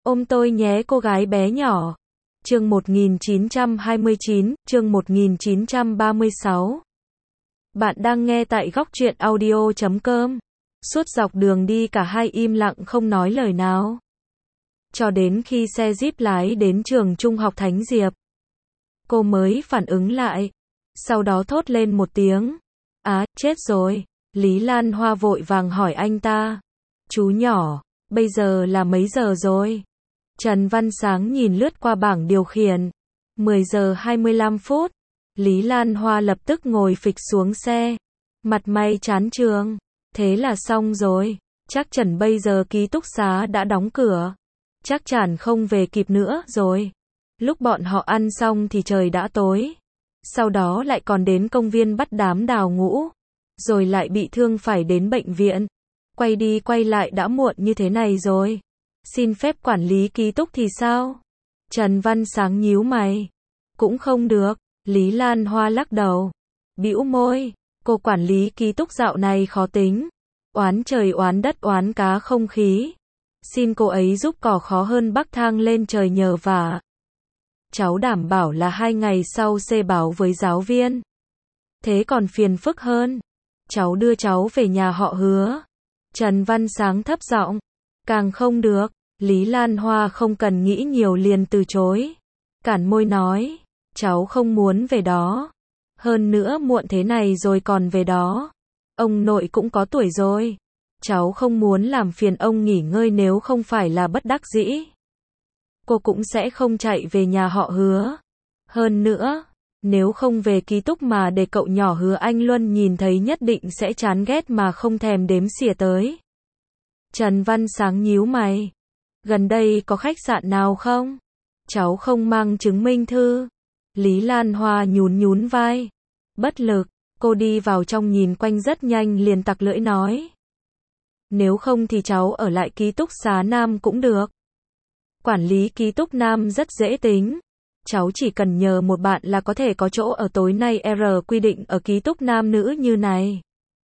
Ôm tôi nhé cô gái bé nhỏ. Chương 1929, chương 1936. Bạn đang nghe tại góc truyện audio.com. Suốt dọc đường đi cả hai im lặng không nói lời nào. Cho đến khi xe Jeep lái đến trường trung học Thánh Diệp, cô mới phản ứng lại. Sau đó thốt lên một tiếng. Á, chết rồi. Lý Lan Hoa vội vàng hỏi anh ta. Chú nhỏ, bây giờ là mấy giờ rồi? Trần Văn Sáng nhìn lướt qua bảng điều khiển. 10 giờ 25 phút. Lý Lan Hoa lập tức ngồi phịch xuống xe. Mặt mày chán chường. Thế là xong rồi. Chắc chắn bây giờ ký túc xá đã đóng cửa. Chắc chắn không về kịp nữa rồi. Lúc bọn họ ăn xong thì trời đã tối. Sau đó lại còn đến công viên bắt đám đào ngũ. Rồi lại bị thương phải đến bệnh viện. Quay đi quay lại đã muộn như thế này rồi. Xin phép quản lý ký túc thì sao? Trần Văn Sáng nhíu mày. Cũng không được. Lý Lan Hoa lắc đầu. Bĩu môi. Cô quản lý ký túc dạo này khó tính. Oán trời oán đất oán cá không khí. Xin cô ấy giúp cỏ khó hơn bắc thang lên trời nhờ vả. Cháu đảm bảo là 2 ngày sau xê báo với giáo viên. Thế còn phiền phức hơn. Cháu đưa cháu về nhà họ Hứa. Trần Văn Sáng thấp giọng. Càng không được. Lý Lan Hoa không cần nghĩ nhiều liền từ chối. Cản môi nói. Cháu không muốn về đó. Hơn nữa muộn thế này rồi còn về đó. Ông nội cũng có tuổi rồi. Cháu không muốn làm phiền ông nghỉ ngơi nếu không phải là bất đắc dĩ. Cô cũng sẽ không chạy về nhà họ Hứa. Hơn nữa, nếu không về ký túc mà để cậu nhỏ Hứa Anh Luân nhìn thấy nhất định sẽ chán ghét mà không thèm đếm xỉa tới. Trần Văn Sáng nhíu mày. Gần đây có khách sạn nào không? Cháu không mang chứng minh thư. Lý Lan Hoa nhún vai. Bất lực, cô đi vào trong nhìn quanh rất nhanh liền tặc lưỡi nói. Nếu không thì cháu ở lại ký túc xá nam cũng được. Quản lý ký túc nam rất dễ tính. Cháu chỉ cần nhờ một bạn là có thể có chỗ ở tối nay quy định ở ký túc nam nữ như này.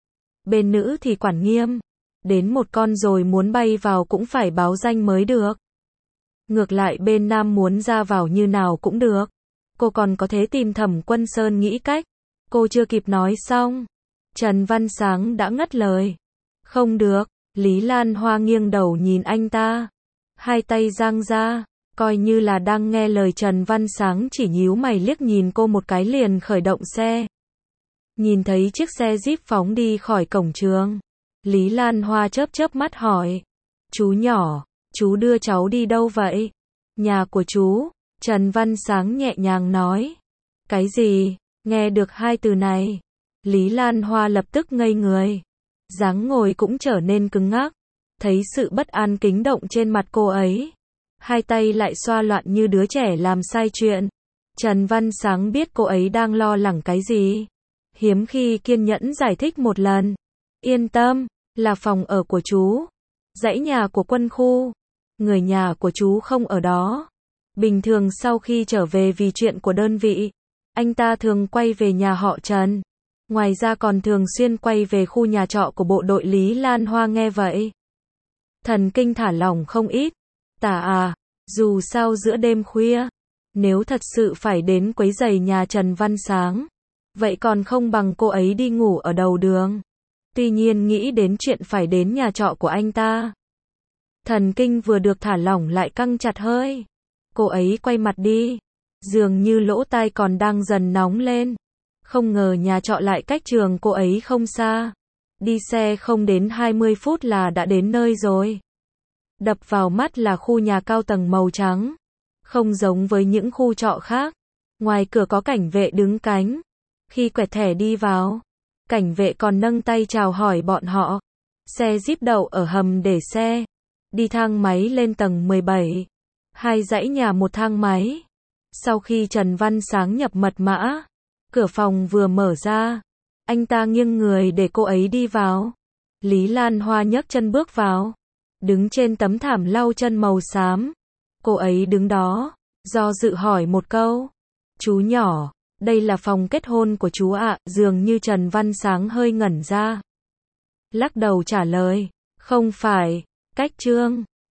Bên nữ thì quản nghiêm. Đến một con rồi muốn bay vào cũng phải báo danh mới được. Ngược lại bên nam muốn ra vào như nào cũng được. Cô còn có thể tìm Thẩm Quân Sơn nghĩ cách. Cô chưa kịp nói xong. Trần Văn Sáng đã ngắt lời. Không được. Lý Lan Hoa nghiêng đầu nhìn anh ta. Hai tay giang ra. Coi như là đang nghe lời Trần Văn Sáng chỉ nhíu mày liếc nhìn cô một cái liền khởi động xe. Nhìn thấy chiếc xe Jeep phóng đi khỏi cổng trường. Lý Lan Hoa chớp mắt hỏi. Chú nhỏ, chú đưa cháu đi đâu vậy? Nhà của chú. Trần Văn Sáng nhẹ nhàng nói. Cái gì? Nghe được hai từ này. Lý Lan Hoa lập tức ngây người. Dáng ngồi cũng trở nên cứng ngắc. Thấy sự bất an kính động trên mặt cô ấy. Hai tay lại xoa loạn như đứa trẻ làm sai chuyện. Trần Văn Sáng biết cô ấy đang lo lắng cái gì. Hiếm khi kiên nhẫn giải thích một lần. Yên tâm, là phòng ở của chú. Dãy nhà của quân khu. Người nhà của chú không ở đó. Bình thường sau khi trở về vì chuyện của đơn vị, anh ta thường quay về nhà họ Trần. Ngoài ra còn thường xuyên quay về khu nhà trọ của bộ đội. Lý Lan Hoa nghe vậy. Thần kinh thả lỏng không ít. Tả à, dù sao giữa đêm khuya, nếu thật sự phải đến quấy rầy nhà Trần Văn Sáng, vậy còn không bằng cô ấy đi ngủ ở đầu đường. Tuy nhiên nghĩ đến chuyện phải đến nhà trọ của anh ta. Thần kinh vừa được thả lỏng lại căng chặt hơi. Cô ấy quay mặt đi. Dường như lỗ tai còn đang dần nóng lên. Không ngờ nhà trọ lại cách trường cô ấy không xa. Đi xe không đến 20 phút là đã đến nơi rồi. Đập vào mắt là khu nhà cao tầng màu trắng. Không giống với những khu trọ khác. Ngoài cửa có cảnh vệ đứng cánh. Khi quẹt thẻ đi vào, cảnh vệ còn nâng tay chào hỏi bọn họ. Xe Jeep đậu ở hầm để xe. Đi thang máy lên tầng 17. 2 dãy nhà một thang máy. Sau khi Trần Văn Sáng nhập mật mã, cửa phòng vừa mở ra. Anh ta nghiêng người để cô ấy đi vào. Lý Lan Hoa nhấc chân bước vào. Đứng trên tấm thảm lau chân màu xám. Cô ấy đứng đó, do dự hỏi một câu. Chú nhỏ, đây là phòng kết hôn của chú ạ. Dường như Trần Văn Sáng hơi ngẩn ra. Lắc đầu trả lời. Không phải, cách trương.